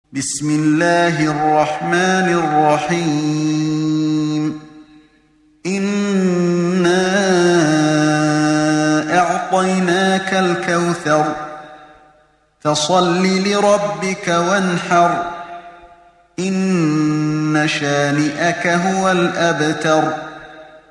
بسم الله الرحمن الرحيم إنا أعطيناك الكوثر فصل لربك وانحر إن شانئك هو الأبتر